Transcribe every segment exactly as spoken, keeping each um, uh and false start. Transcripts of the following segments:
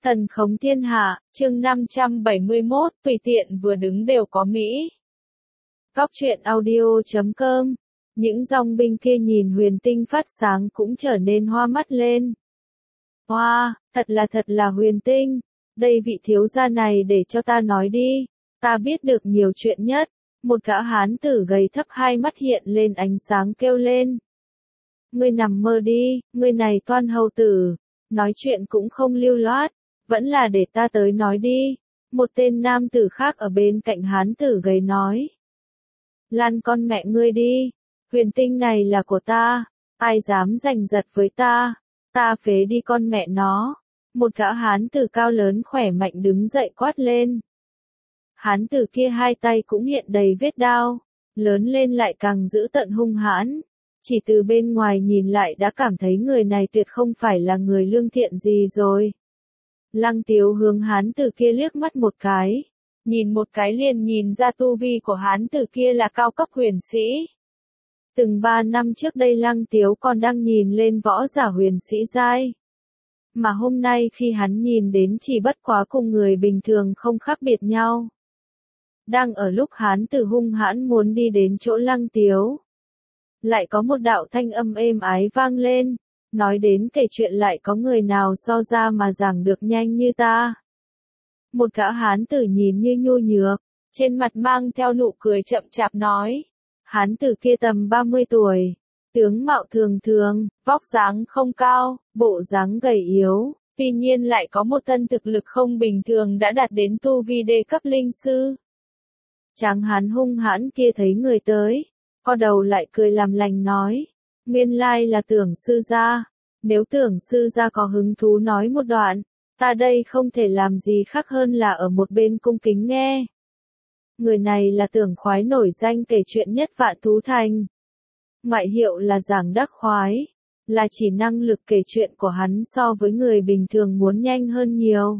Thần khống thiên hạ, chương năm trăm bảy mươi mốt, tùy tiện vừa đứng đều có Mỹ. Góc truyện audio chấm com. Những dòng binh kia nhìn huyền tinh phát sáng cũng trở nên hoa mắt lên. Hoa, thật là thật là huyền tinh. Đây vị thiếu gia này để cho ta nói đi. Ta biết được nhiều chuyện nhất. Một gã hán tử gầy thấp hai mắt hiện lên ánh sáng kêu lên. Ngươi nằm mơ đi, ngươi này toan hầu tử. Nói chuyện cũng không lưu loát. Vẫn là để ta tới nói đi. Một tên nam tử khác ở bên cạnh hán tử gầy nói. Lan con mẹ ngươi đi. Huyền tinh này là của ta. Ai dám giành giật với ta. Ta phế đi con mẹ nó. Một gã hán tử cao lớn khỏe mạnh đứng dậy quát lên. Hán tử kia hai tay cũng hiện đầy vết đao. Lớn lên lại càng dữ tợn hung hãn. Chỉ từ bên ngoài nhìn lại đã cảm thấy người này tuyệt không phải là người lương thiện gì rồi. Lăng Tiếu hướng hán tử kia liếc mắt một cái. Nhìn một cái liền nhìn ra tu vi của hán tử kia là cao cấp huyền sĩ. Từng ba năm trước đây Lăng Tiếu còn đang nhìn lên võ giả huyền sĩ giai. Mà hôm nay khi hắn nhìn đến chỉ bất quá cùng người bình thường không khác biệt nhau. Đang ở lúc hán tử hung hãn muốn đi đến chỗ Lăng Tiếu. Lại có một đạo thanh âm êm ái vang lên. Nói đến kể chuyện lại có người nào so ra mà giảng được nhanh như ta. Một gã hán tử nhìn như nhu nhược, trên mặt mang theo nụ cười chậm chạp nói. Hán tử kia tầm ba mươi tuổi, tướng mạo thường thường, vóc dáng không cao, bộ dáng gầy yếu, tuy nhiên lại có một thân thực lực không bình thường đã đạt đến tu vi đê cấp linh sư. Tráng hán hung hãn kia thấy người tới, co đầu lại cười làm lành nói. Nguyên lai là Tưởng sư gia. Nếu Tưởng sư gia có hứng thú nói một đoạn, ta đây không thể làm gì khác hơn là ở một bên cung kính nghe. Người này là Tưởng Khoái nổi danh kể chuyện nhất Vạn Thú Thành. Ngoại hiệu là Giảng Đắc Khoái, là chỉ năng lực kể chuyện của hắn so với người bình thường muốn nhanh hơn nhiều.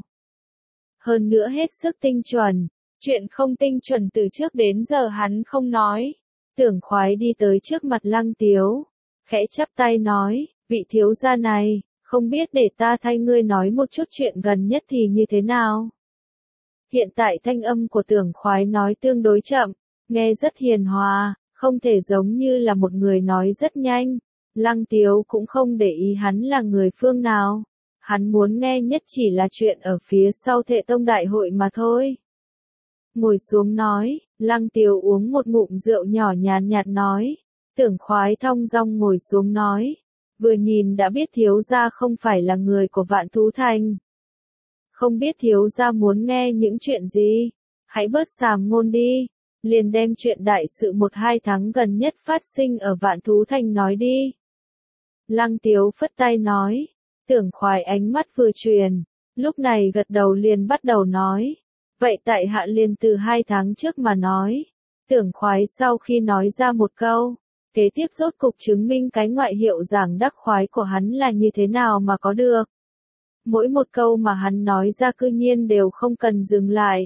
Hơn nữa hết sức tinh chuẩn, chuyện không tinh chuẩn từ trước đến giờ hắn không nói. Tưởng Khoái đi tới trước mặt Lăng Tiếu. Khẽ chắp tay nói, vị thiếu gia này, không biết để ta thay ngươi nói một chút chuyện gần nhất thì như thế nào? Hiện tại thanh âm của Tưởng Khoái nói tương đối chậm, nghe rất hiền hòa, không thể giống như là một người nói rất nhanh. Lăng Tiếu cũng không để ý hắn là người phương nào. Hắn muốn nghe nhất chỉ là chuyện ở phía sau Thệ Tông Đại hội mà thôi. Ngồi xuống nói, Lăng Tiếu uống một ngụm rượu nhỏ nhàn nhạt nói. Tưởng Khoái thong dong ngồi xuống nói, vừa nhìn đã biết thiếu gia không phải là người của Vạn Thú Thành. Không biết thiếu gia muốn nghe những chuyện gì, hãy bớt sàm ngôn đi, liền đem chuyện đại sự một hai tháng gần nhất phát sinh ở Vạn Thú Thành nói đi. Lăng Tiếu phất tay nói, Tưởng Khoái ánh mắt vừa truyền, lúc này gật đầu liền bắt đầu nói, vậy tại hạ liền từ hai tháng trước mà nói. Tưởng Khoái sau khi nói ra một câu, kế tiếp rốt cục chứng minh cái ngoại hiệu Giảng Đắc Khoái của hắn là như thế nào mà có được. Mỗi một câu mà hắn nói ra cư nhiên đều không cần dừng lại.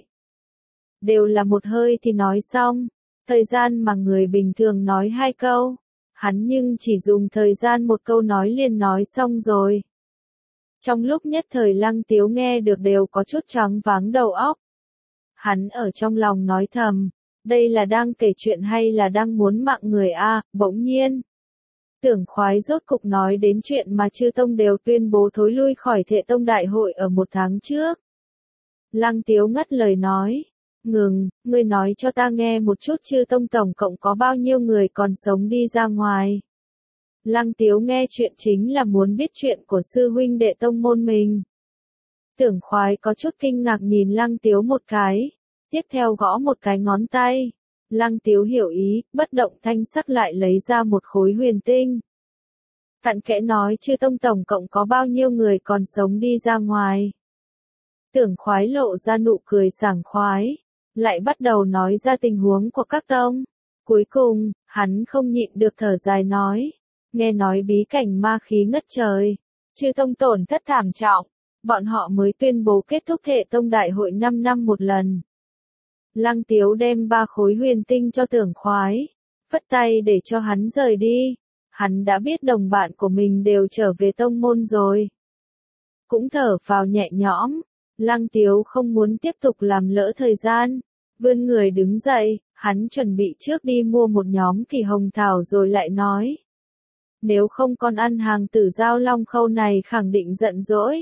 Đều là một hơi thì nói xong. Thời gian mà người bình thường nói hai câu, hắn nhưng chỉ dùng thời gian một câu nói liền nói xong rồi. Trong lúc nhất thời Lăng Tiếu nghe được đều có chút choáng váng đầu óc. Hắn ở trong lòng nói thầm. Đây là đang kể chuyện hay là đang muốn mạng người a? À, bỗng nhiên. Tưởng Khoái rốt cục nói đến chuyện mà chư tông đều tuyên bố thối lui khỏi Thệ Tông Đại hội ở một tháng trước. Lăng Tiếu ngắt lời nói. Ngừng, ngươi nói cho ta nghe một chút chư tông tổng cộng có bao nhiêu người còn sống đi ra ngoài. Lăng Tiếu nghe chuyện chính là muốn biết chuyện của sư huynh đệ tông môn mình. Tưởng Khoái có chút kinh ngạc nhìn Lăng Tiếu một cái. Tiếp theo gõ một cái ngón tay. Lăng Tiếu hiểu ý, bất động thanh sắc lại lấy ra một khối huyền tinh. Cặn kẽ nói chư tông tổng cộng có bao nhiêu người còn sống đi ra ngoài. Tưởng Khoái lộ ra nụ cười sảng khoái. Lại bắt đầu nói ra tình huống của các tông. Cuối cùng, hắn không nhịn được thở dài nói. Nghe nói bí cảnh ma khí ngất trời. Chư tông tổn thất thảm trọng. Bọn họ mới tuyên bố kết thúc Thệ Tông Đại hội năm năm một lần. Lăng Tiếu đem ba khối huyền tinh cho Tưởng Khoái, phất tay để cho hắn rời đi. Hắn đã biết đồng bạn của mình đều trở về tông môn rồi. cũng thở phào nhẹ nhõm. Lăng Tiếu không muốn tiếp tục làm lỡ thời gian, vươn người đứng dậy, hắn chuẩn bị trước đi mua một nhóm kỳ hồng thảo rồi lại nói. Nếu không con ăn hàng tử giao long khâu này khẳng định giận dỗi.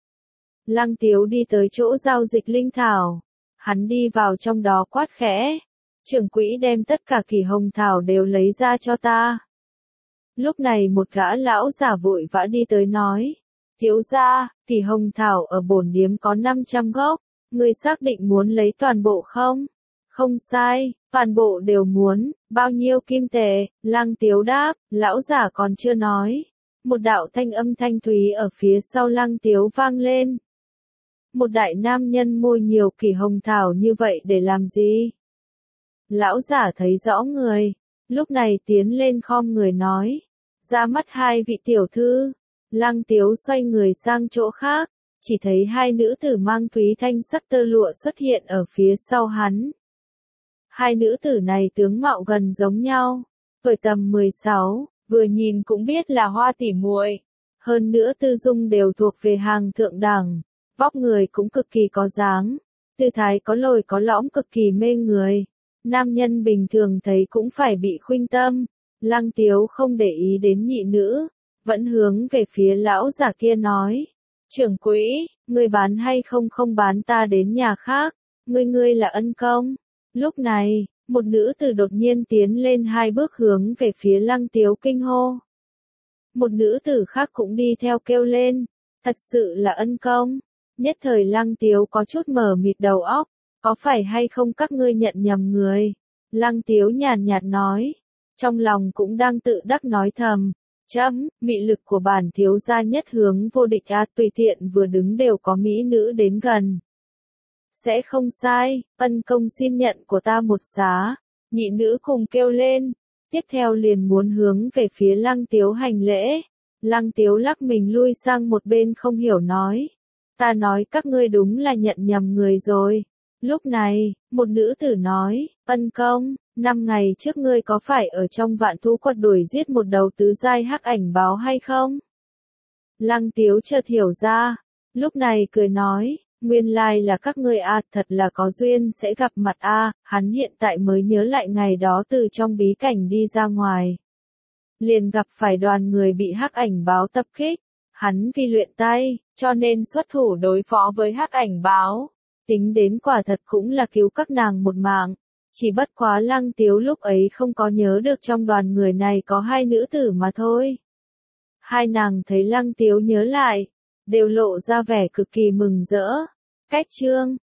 Lăng Tiếu đi tới chỗ giao dịch linh thảo, hắn đi vào trong đó quát khẽ. Trưởng quỹ đem tất cả kỳ hồng thảo đều lấy ra cho ta. Lúc này một gã lão giả vội vã đi tới nói. Thiếu gia, kỳ hồng thảo ở bổn điếm có năm trăm gốc, ngươi xác định muốn lấy toàn bộ không? Không sai, toàn bộ đều muốn, bao nhiêu kim tệ? Lăng Tiếu đáp, lão giả còn chưa nói. Một đạo thanh âm thanh thúy ở phía sau Lăng Tiếu vang lên. Một đại nam nhân môi nhiều kỳ hồng thảo như vậy để làm gì? Lão giả thấy rõ người, lúc này tiến lên khom người nói. Ra mắt hai vị tiểu thư. Lăng Tiếu xoay người sang chỗ khác, chỉ thấy hai nữ tử mang thúy thanh sắc tơ lụa xuất hiện ở phía sau hắn. Hai nữ tử này tướng mạo gần giống nhau, tuổi tầm mười sáu, vừa nhìn cũng biết là hoa tỉ muội. Hơn nữa tư dung đều thuộc về hàng thượng đẳng, vóc người cũng cực kỳ có dáng, tư thái có lồi có lõm cực kỳ mê người. Nam nhân bình thường thấy cũng phải bị khuynh tâm. Lăng Tiếu không để ý đến nhị nữ, vẫn hướng về phía lão giả kia nói. Trưởng quỹ, ngươi bán hay không không bán ta đến nhà khác, ngươi ngươi là ân công. Lúc này, một nữ tử đột nhiên tiến lên hai bước hướng về phía Lăng Tiếu kinh hô. Một nữ tử khác cũng đi theo kêu lên, thật sự là ân công. Nhất thời Lăng Tiếu có chút mờ mịt đầu óc, có phải hay không các ngươi nhận nhầm người? Lăng Tiếu nhàn nhạt nói, trong lòng cũng đang tự đắc nói thầm. Chấm, mị lực của bản thiếu gia nhất hướng vô địch a, tùy tiện vừa đứng đều có mỹ nữ đến gần. Sẽ không sai, ân công xin nhận của ta một giá. Nhị nữ cùng kêu lên, tiếp theo liền muốn hướng về phía Lăng Tiếu hành lễ. Lăng Tiếu lắc mình lui sang một bên không hiểu nói. Ta nói các ngươi đúng là nhận nhầm người rồi. Lúc này, một nữ tử nói, ân công, năm ngày trước ngươi có phải ở trong vạn thú quật đuổi giết một đầu tứ giai hắc ảnh báo hay không? Lăng Tiếu chợt hiểu ra, lúc này cười nói, nguyên lai là các ngươi a, thật là có duyên sẽ gặp mặt a. Hắn hiện tại mới nhớ lại ngày đó từ trong bí cảnh đi ra ngoài. Liền gặp phải đoàn người bị hắc ảnh báo tập kích, hắn vì luyện tay, cho nên xuất thủ đối phó với hắc ảnh báo. Tính đến quả thật cũng là cứu các nàng một mạng. Chỉ bất quá Lăng Tiếu lúc ấy không có nhớ được trong đoàn người này có hai nữ tử mà thôi. Hai nàng thấy Lăng Tiếu nhớ lại, đều lộ ra vẻ cực kỳ mừng rỡ. Cách chương